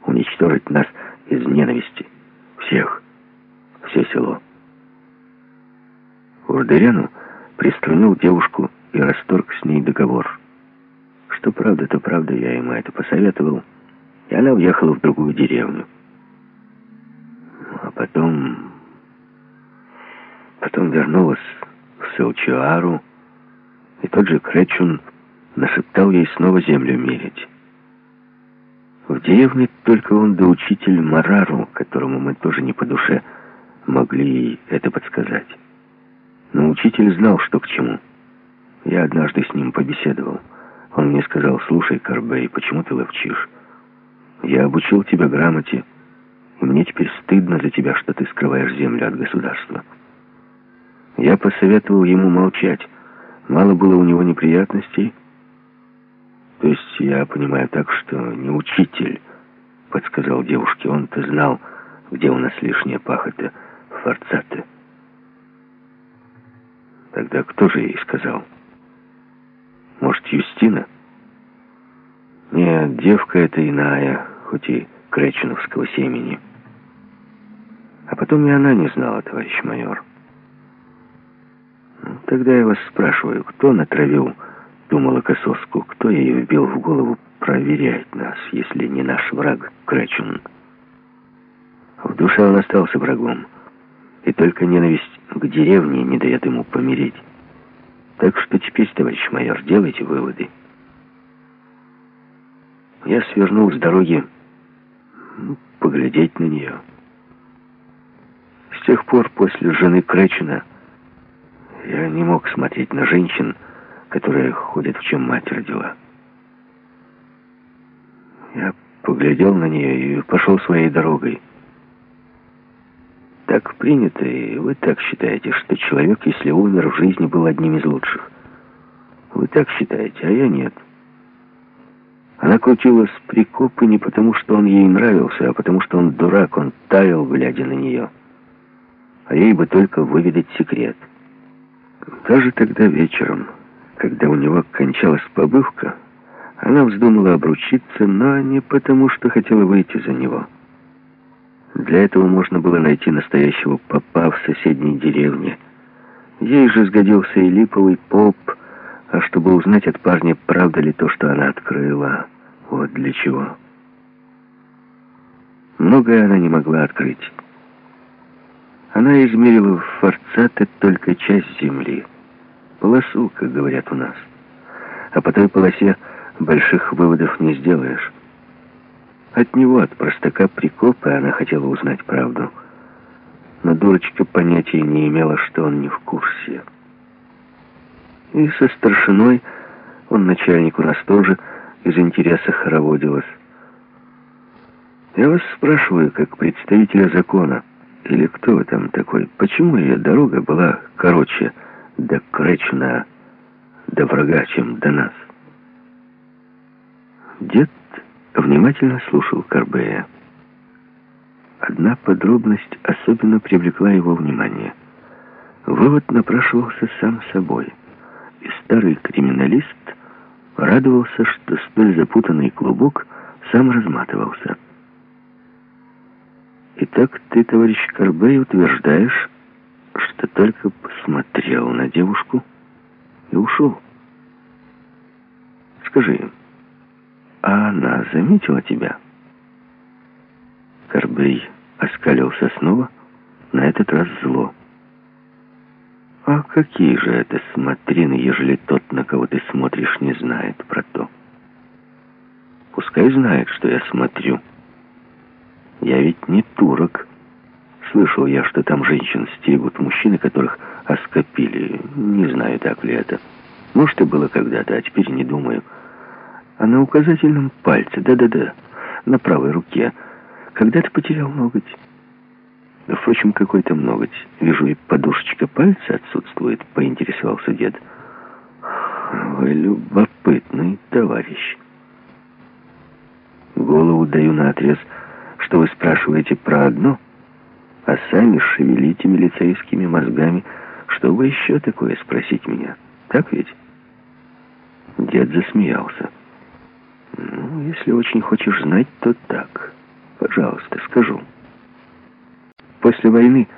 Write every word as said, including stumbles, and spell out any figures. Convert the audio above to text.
уничтожить нас из ненависти. Всех. Все село. Урдыряну приструнил девушку и расторг с ней договор. Что правда, то правда, я ему это посоветовал, и она уехала в другую деревню. А потом... Потом вернулась в Селчуару, и тот же Кречун нашептал ей снова землю мерить. В деревне только он да учитель Марару, которому мы тоже не по душе, могли ей это подсказать. Но учитель знал, что к чему. Я однажды с ним побеседовал. Он мне сказал: «Слушай, Карбей, почему ты ловчишь? Я обучил тебя грамоте, и мне теперь стыдно за тебя, что ты скрываешь землю от государства». Я посоветовал ему молчать. Мало было у него неприятностей. То есть я понимаю так, что не учитель подсказал девушке. Он-то знал, где у нас лишняя пахота в Форцате. Тогда кто же ей сказал? Может, Юстина? Нет, девка эта иная, хоть и кречуновского семени. А потом и она не знала, товарищ майор. Тогда я вас спрашиваю, кто натравил ту молокососку, кто ей вбил в голову проверять нас, если не наш враг Кречун? В душе он остался врагом, и только ненависть к деревне не дает ему помереть. Так что теперь, товарищ майор, делайте выводы. Я свернул с дороги, ну, поглядеть на нее. С тех пор, после жены Кречуна, я не мог смотреть на женщин, которые ходят, в чем мать родила. Я поглядел на нее и пошел своей дорогой. Так принято, и вы так считаете, что человек, если умер, в жизни был одним из лучших. Вы так считаете, а я нет. Она крутилась прикопы не потому, что он ей нравился, а потому, что он дурак, он таял, глядя на нее. А ей бы только выведать секрет. Даже тогда вечером, когда у него кончалась побывка, она вздумала обручиться, но не потому, что хотела выйти за него. Для этого можно было найти настоящего попа в соседней деревне. Ей же сгодился и липовый поп, а чтобы узнать от парня, правда ли то, что она открыла. Вот для чего. Многое она не могла открыть. Она измерила в Форцате только часть земли. Полосу, как говорят у нас. А по той полосе больших выводов не сделаешь. От него, от простака Прикопа, она хотела узнать правду. Но дурочка понятия не имела, что он не в курсе. И со старшиной, он начальник у нас тоже, из интереса хороводилась. Я вас спрашиваю, как представителя закона, или кто вы там такой, почему ее дорога была короче до Кречуна, до врага, чем до нас? Дед внимательно слушал Карбея. Одна подробность особенно привлекла его внимание. Вывод напрашивался сам собой, и старый криминалист радовался, что столь запутанный клубок сам разматывался. Итак, ты, товарищ Карбей, утверждаешь, что только посмотрел на девушку и ушел. Скажи, а она заметила тебя? Карбей оскалился снова, на этот раз зло. А какие же это смотрины, ежели тот, на кого ты смотришь, не знает про то? Пускай знает, что я смотрю. Я ведь не турок. Слышал я, что там женщин стерегут мужчины, которых оскопили. Не знаю, так ли это. Может, и было когда-то, а теперь не думаю. А на указательном пальце, да-да-да, на правой руке, когда ты потерял ноготь? Да, впрочем, какой там ноготь? Вижу, и подушечка пальца отсутствует, поинтересовался дед. Вы любопытный товарищ. Голову даю наотрез, что вы спрашиваете про одно, а сами шевелите милицейскими мозгами, чтобы еще такое спросить меня. Так ведь? Дед засмеялся. Ну, если очень хочешь знать, то так. Пожалуйста, скажу. После войны